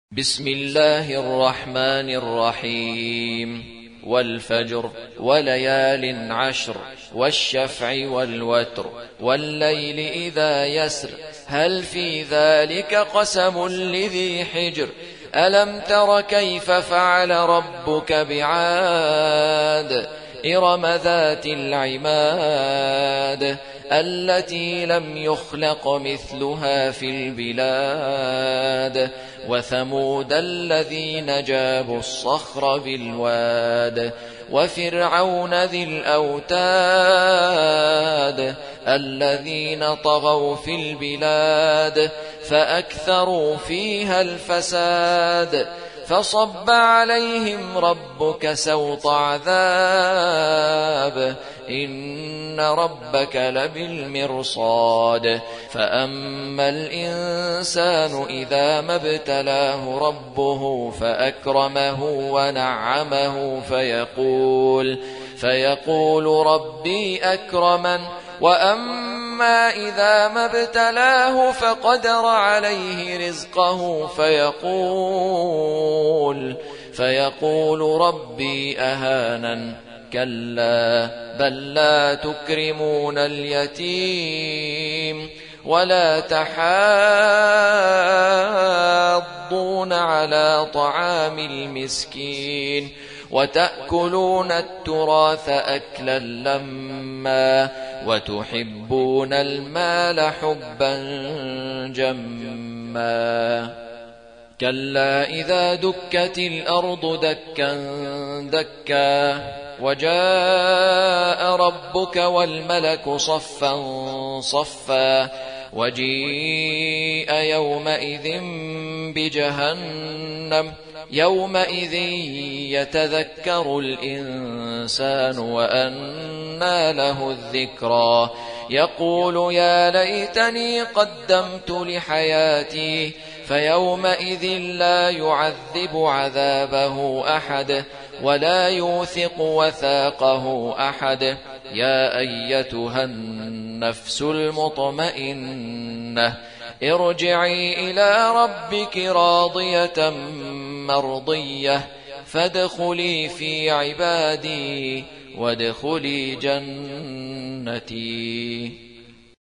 بسم الله الرحمن الرحيم والفجر وليال عشر والشفع والوتر والليل إذا يسر هل في ذلك قسم لذي حجر ألم تر كيف فعل ربك بعاد إرم ذات العماد التي لم يخلق مثلها في البلاد وثمود الذين جابوا الصخر بالواد وفرعون ذي الأوتاد الذين طغوا في البلاد فأكثروا فيها الفساد فصب عليهم ربك سوط عذاب إن ربك لبالمرصاد فأما الإنسان إذا ما ابتلاه ربه فأكرمه ونعمه فيقول ربي أكرمن وأما إذا ما ابتلاه فقدر عليه رزقه فيقول ربي أهانن كلا بل لا تكرمون اليتيم ولا تحاضون على طعام المسكين وتأكلون التراث أكلا لما وتحبون المال حبا جما كلا إذا دكت الأرض دكا دكا وجاء ربك والملك صفا صفا وجيء يومئذ بجهنم يومئذ يتذكر الإنسان وأنى له الذكرى يقول يا ليتني قدمت لحياتي فيومئذ لا يعذب عذابه أحد ولا يوثق وثاقه أحد يا أيتها النفس المطمئنة ارجعي إلى ربك راضية مرضية فادخلي في عبادي وادخلي جنتي.